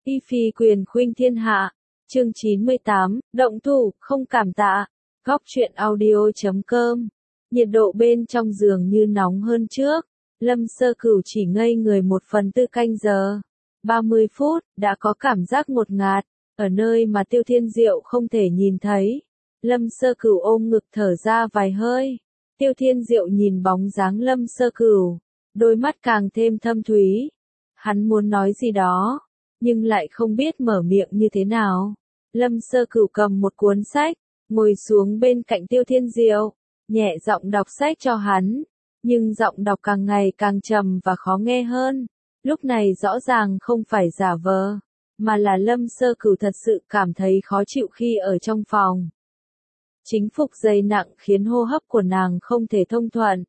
Y phi quyền khuynh thiên hạ. Chương 98, động thủ, không cảm tạ. Góc truyện audio.com. Nhiệt độ bên trong giường như nóng hơn trước. Lâm Sơ Cửu chỉ ngây người 1/4 canh giờ. 30 phút, đã có cảm giác ngột ngạt, ở nơi mà Tiêu Thiên Diệu không thể nhìn thấy. Lâm Sơ Cửu ôm ngực thở ra vài hơi. Tiêu Thiên Diệu nhìn bóng dáng Lâm Sơ Cửu, đôi mắt càng thêm thâm thúy. Hắn muốn nói gì đó, nhưng lại không biết mở miệng như thế nào. Lâm Sơ Cửu cầm một cuốn sách, ngồi xuống bên cạnh Tiêu Thiên Diệu, nhẹ giọng đọc sách cho hắn, nhưng giọng đọc càng ngày càng trầm và khó nghe hơn. Lúc này rõ ràng không phải giả vờ, mà là Lâm Sơ Cửu thật sự cảm thấy khó chịu khi ở trong phòng. Chính phục dày nặng khiến hô hấp của nàng không thể thông thuận.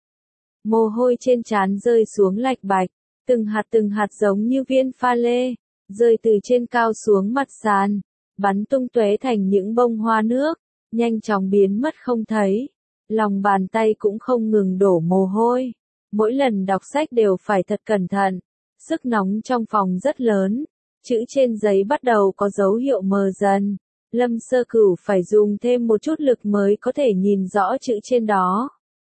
Mồ hôi trên trán rơi xuống lạch bạch, từng hạt giống như viên pha lê, rơi từ trên cao xuống mặt sàn, bắn tung tóe thành những bông hoa nước, nhanh chóng biến mất không thấy. Lòng bàn tay cũng không ngừng đổ mồ hôi. Mỗi lần đọc sách đều phải thật cẩn thận. Sức nóng trong phòng rất lớn. Chữ trên giấy bắt đầu có dấu hiệu mờ dần. Lâm Sơ Cửu phải dùng thêm một chút lực mới có thể nhìn rõ chữ trên đó.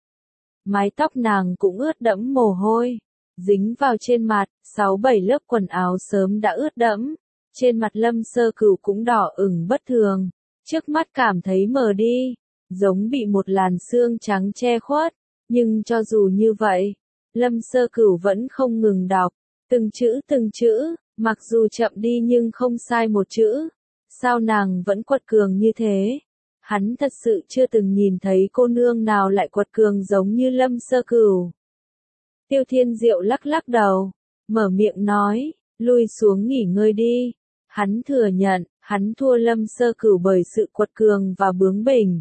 Mái tóc nàng cũng ướt đẫm mồ hôi, dính vào trên mặt, 6-7 lớp quần áo sớm đã ướt đẫm. Trên mặt Lâm Sơ Cửu cũng đỏ ửng bất thường, trước mắt cảm thấy mờ đi, giống bị một làn sương trắng che khuất. Nhưng cho dù như vậy, Lâm Sơ Cửu vẫn không ngừng đọc, từng chữ, mặc dù chậm đi nhưng không sai một chữ. Sao nàng vẫn quật cường như thế? Hắn thật sự chưa từng nhìn thấy cô nương nào lại quật cường giống như Lâm Sơ Cửu. Tiêu Thiên Diệu lắc lắc đầu, mở miệng nói, lui xuống nghỉ ngơi đi. Hắn thừa nhận, hắn thua Lâm Sơ Cửu bởi sự quật cường và bướng bỉnh.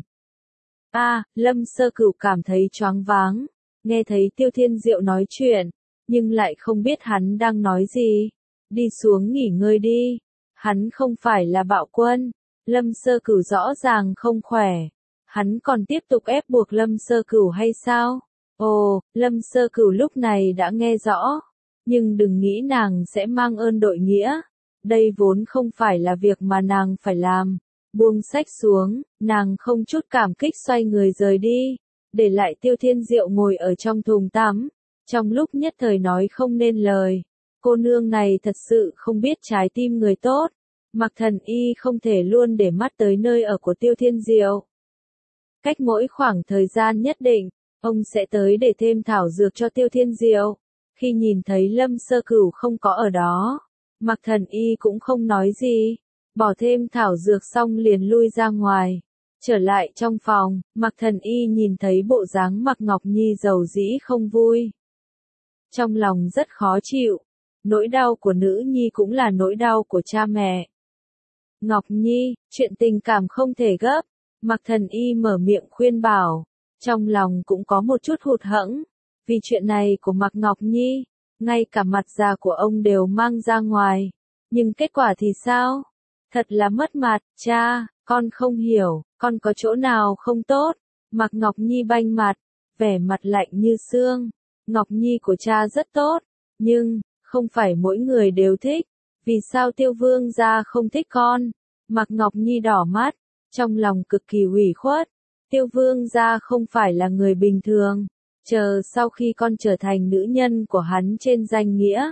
Lâm Sơ Cửu cảm thấy choáng váng, nghe thấy Tiêu Thiên Diệu nói chuyện, nhưng lại không biết hắn đang nói gì. Đi xuống nghỉ ngơi đi. Hắn không phải là bạo quân. Lâm Sơ Cửu rõ ràng không khỏe. Hắn còn tiếp tục ép buộc Lâm Sơ Cửu hay sao? Ồ, Lâm Sơ Cửu lúc này đã nghe rõ. Nhưng đừng nghĩ nàng sẽ mang ơn đội nghĩa. Đây vốn không phải là việc mà nàng phải làm. Buông sách xuống, nàng không chút cảm kích xoay người rời đi. Để lại Tiêu Thiên Diệu ngồi ở trong thùng tắm. Trong lúc nhất thời nói không nên lời. Cô nương này thật sự không biết trái tim người tốt. Mạc Thần Y không thể luôn để mắt tới nơi ở của Tiêu Thiên Diệu. Cách mỗi khoảng thời gian nhất định, ông sẽ tới để thêm thảo dược cho Tiêu Thiên Diệu. Khi nhìn thấy Lâm Sơ Cửu không có ở đó, Mạc Thần Y cũng không nói gì, bỏ thêm thảo dược xong liền lui ra ngoài. Trở lại trong phòng, Mạc Thần Y nhìn thấy bộ dáng Mạc Ngọc Nhi dầu dĩ không vui. Trong lòng rất khó chịu. Nỗi đau của nữ nhi cũng là nỗi đau của cha mẹ. Ngọc Nhi, chuyện tình cảm không thể gấp. Mạc Thần Y mở miệng khuyên bảo. Trong lòng cũng có một chút hụt hẫng. Vì chuyện này của Mạc Ngọc Nhi, ngay cả mặt già của ông đều mang ra ngoài. Nhưng kết quả thì sao? Thật là mất mặt, cha, con không hiểu, con có chỗ nào không tốt? Mạc Ngọc Nhi banh mặt, vẻ mặt lạnh như xương. Ngọc Nhi của cha rất tốt, nhưng không phải mỗi người đều thích. Vì sao Tiêu Vương gia không thích con? Mạc Ngọc Nhi đỏ mắt, trong lòng cực kỳ ủy khuất. Tiêu Vương gia không phải là người bình thường. Chờ sau khi con trở thành nữ nhân của hắn trên danh nghĩa,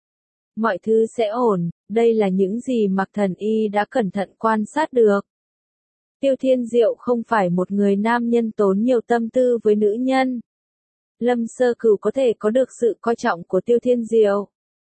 mọi thứ sẽ ổn. Đây là những gì Mạc Thần Y đã cẩn thận quan sát được. Tiêu Thiên Diệu không phải một người nam nhân tốn nhiều tâm tư với nữ nhân. Lâm Sơ Cửu có thể có được sự coi trọng của Tiêu Thiên Diệu.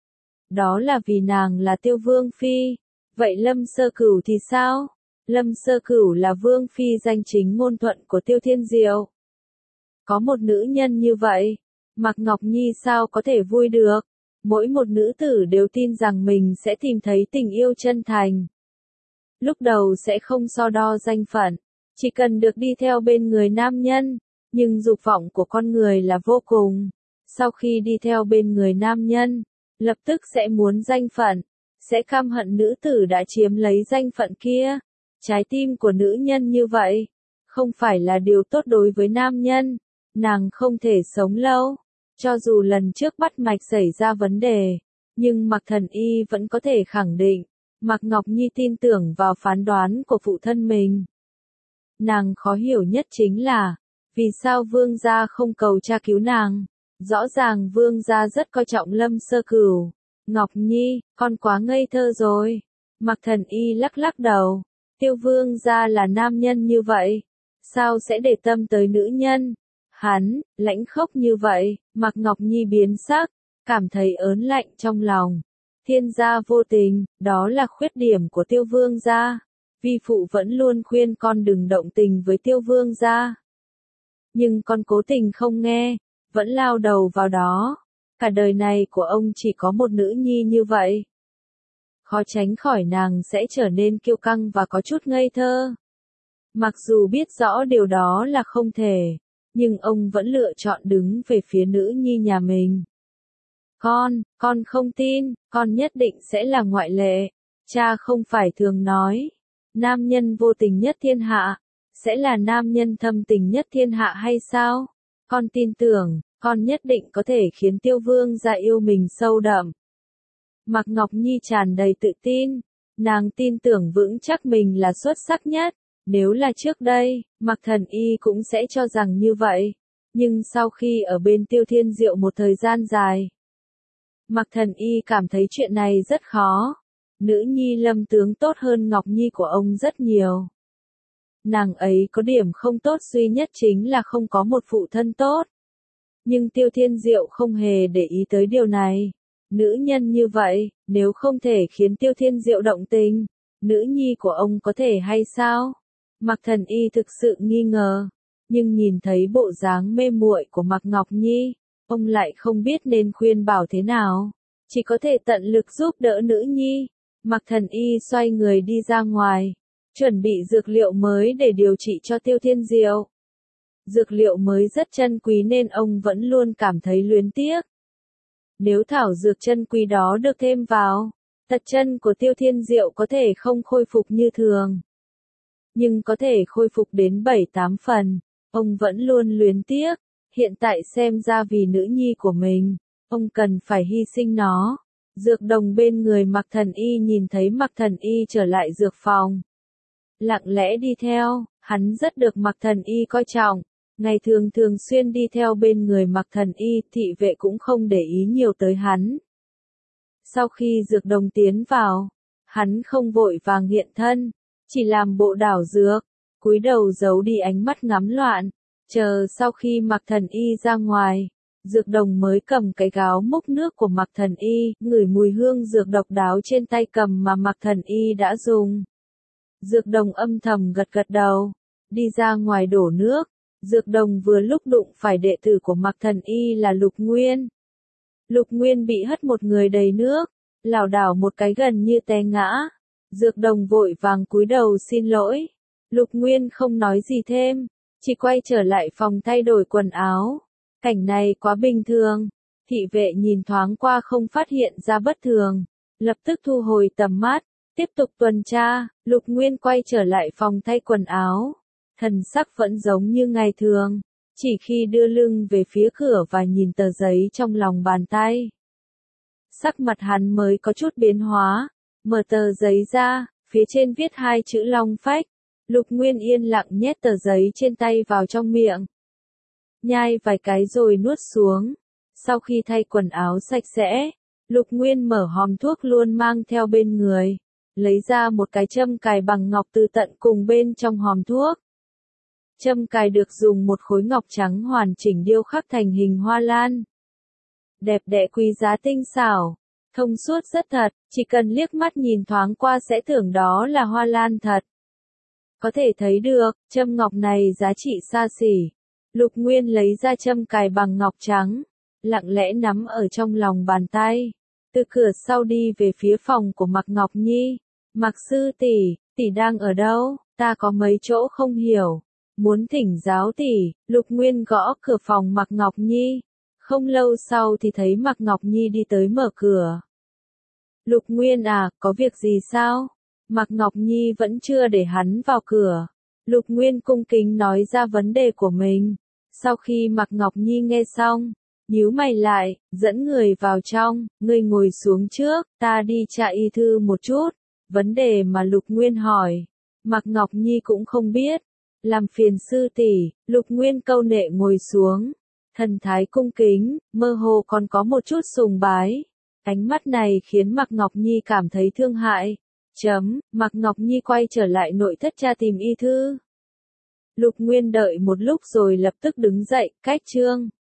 Đó là vì nàng là Tiêu Vương Phi. Vậy Lâm Sơ Cửu thì sao? Lâm Sơ Cửu là Vương Phi danh chính ngôn thuận của Tiêu Thiên Diệu. Có một nữ nhân như vậy, Mạc Ngọc Nhi sao có thể vui được? Mỗi một nữ tử đều tin rằng mình sẽ tìm thấy tình yêu chân thành. Lúc đầu sẽ không so đo danh phận, chỉ cần được đi theo bên người nam nhân. Nhưng dục vọng của con người là vô cùng. Sau khi đi theo bên người nam nhân, lập tức sẽ muốn danh phận, sẽ căm hận nữ tử đã chiếm lấy danh phận kia. Trái tim của nữ nhân như vậy, không phải là điều tốt đối với nam nhân. Nàng không thể sống lâu. Cho dù lần trước bắt mạch xảy ra vấn đề, Nhưng Mạc Thần Y vẫn có thể khẳng định, Mạc Ngọc Nhi tin tưởng vào phán đoán của phụ thân mình. Nàng khó hiểu nhất chính là, vì sao Vương gia không cầu cha cứu nàng? Rõ ràng Vương gia rất coi trọng Lâm Sơ Cửu. Ngọc Nhi, con quá ngây thơ rồi. Mạc Thần Y lắc lắc đầu. Tiêu Vương gia là nam nhân như vậy, sao sẽ để tâm tới nữ nhân? Hắn, lãnh khốc như vậy. Mạc Ngọc Nhi biến sắc, cảm thấy ớn lạnh trong lòng. Thiên gia vô tình, đó là khuyết điểm của Tiêu Vương gia. Vi phụ vẫn luôn khuyên con đừng động tình với Tiêu Vương gia. Nhưng con cố tình không nghe, vẫn lao đầu vào đó. Cả đời này của ông chỉ có một nữ nhi như vậy. Khó tránh khỏi nàng sẽ trở nên kiêu căng và có chút ngây thơ. Mặc dù biết rõ điều đó là không thể, nhưng ông vẫn lựa chọn đứng về phía nữ nhi nhà mình. Con không tin, con nhất định sẽ là ngoại lệ. Cha không phải thường nói, nam nhân vô tình nhất thiên hạ, sẽ là nam nhân thâm tình nhất thiên hạ hay sao? Con tin tưởng, con nhất định có thể khiến Tiêu Vương gia yêu mình sâu đậm. Mạc Ngọc Nhi tràn đầy tự tin, nàng tin tưởng vững chắc mình là xuất sắc nhất. Nếu là trước đây, Mạc Thần Y cũng sẽ cho rằng như vậy. Nhưng sau khi ở bên Tiêu Thiên Diệu một thời gian dài, Mạc Thần Y cảm thấy chuyện này rất khó. Nữ nhi Lâm tướng tốt hơn Ngọc Nhi của ông rất nhiều. Nàng ấy có điểm không tốt duy nhất chính là không có một phụ thân tốt. Nhưng Tiêu Thiên Diệu không hề để ý tới điều này. Nữ nhân như vậy, nếu không thể khiến Tiêu Thiên Diệu động tình, nữ nhi của ông có thể hay sao? Mạc Thần Y thực sự nghi ngờ, nhưng nhìn thấy bộ dáng mê muội của Mạc Ngọc Nhi, ông lại không biết nên khuyên bảo thế nào, chỉ có thể tận lực giúp đỡ nữ nhi. Mạc Thần Y xoay người đi ra ngoài, chuẩn bị dược liệu mới để điều trị cho Tiêu Thiên Diệu. Dược liệu mới rất chân quý nên ông vẫn luôn cảm thấy luyến tiếc. Nếu thảo dược chân quý đó được thêm vào, tật chân của Tiêu Thiên Diệu có thể không khôi phục như thường, nhưng có thể khôi phục đến 7-8 phần. Ông vẫn luôn luyến tiếc, hiện tại xem ra vì nữ nhi của mình, ông cần phải hy sinh nó. Dược đồng bên người Mạc Thần Y nhìn thấy Mạc Thần Y trở lại dược phòng, lặng lẽ đi theo. Hắn rất được Mạc Thần Y coi trọng, ngày thường thường xuyên đi theo bên người Mạc Thần Y, thị vệ cũng không để ý nhiều tới hắn. Sau khi dược đồng tiến vào, hắn không vội vàng hiện thân, chỉ làm bộ đảo dược, cúi đầu giấu đi ánh mắt ngắm loạn, chờ sau khi Mạc Thần Y ra ngoài, dược đồng mới cầm cái gáo múc nước của Mạc Thần Y, ngửi mùi hương dược độc đáo trên tay cầm mà Mạc Thần Y đã dùng. Dược đồng âm thầm gật gật đầu, đi ra ngoài đổ nước. Dược đồng vừa lúc đụng phải đệ tử của Mạc Thần Y là Lục Nguyên. Lục Nguyên bị hất một người đầy nước, lảo đảo một cái gần như té ngã. Dược đồng vội vàng cúi đầu xin lỗi. Lục Nguyên không nói gì thêm, chỉ quay trở lại phòng thay đổi quần áo. Cảnh này quá bình thường, thị vệ nhìn thoáng qua không phát hiện ra bất thường, lập tức thu hồi tầm mắt, tiếp tục tuần tra. Lục Nguyên quay trở lại phòng thay quần áo, thần sắc vẫn giống như ngày thường, chỉ khi đưa lưng về phía cửa và nhìn tờ giấy trong lòng bàn tay, sắc mặt hắn mới có chút biến hóa. Mở tờ giấy ra, phía trên viết hai chữ Long Phách. Lục Nguyên yên lặng nhét tờ giấy trên tay vào trong miệng, nhai vài cái rồi nuốt xuống. Sau khi thay quần áo sạch sẽ, Lục Nguyên mở hòm thuốc luôn mang theo bên người, lấy ra một cái châm cài bằng ngọc từ tận cùng bên trong hòm thuốc. Châm cài được dùng một khối ngọc trắng hoàn chỉnh điêu khắc thành hình hoa lan. Đẹp đẽ quý giá tinh xảo, thông suốt rất thật, chỉ cần liếc mắt nhìn thoáng qua sẽ tưởng đó là hoa lan thật. Có thể thấy được, châm ngọc này giá trị xa xỉ. Lục Nguyên lấy ra châm cài bằng ngọc trắng, lặng lẽ nắm ở trong lòng bàn tay. Từ cửa sau đi về phía phòng của Mạc Ngọc Nhi. Mạc sư tỷ, tỷ đang ở đâu? Ta có mấy chỗ không hiểu, muốn thỉnh giáo tỷ. Lục Nguyên gõ cửa phòng Mạc Ngọc Nhi. Không lâu sau thì thấy Mạc Ngọc Nhi đi tới mở cửa. Lục Nguyên à, có việc gì sao? Mạc Ngọc Nhi vẫn chưa để hắn vào cửa. Lục Nguyên cung kính nói ra vấn đề của mình. Sau khi Mạc Ngọc Nhi nghe xong, nhíu mày lại, dẫn người vào trong, ngươi ngồi xuống trước, ta đi tra y thư một chút. Vấn đề mà Lục Nguyên hỏi, Mạc Ngọc Nhi cũng không biết. Làm phiền sư tỷ, Lục Nguyên câu nệ ngồi xuống. Thần thái cung kính, mơ hồ còn có một chút sùng bái. Ánh mắt này khiến Mạc Ngọc Nhi cảm thấy thương hại. Mạc Ngọc Nhi quay trở lại nội thất tra tìm y thư. Lục Nguyên đợi một lúc rồi lập tức đứng dậy, cách chương.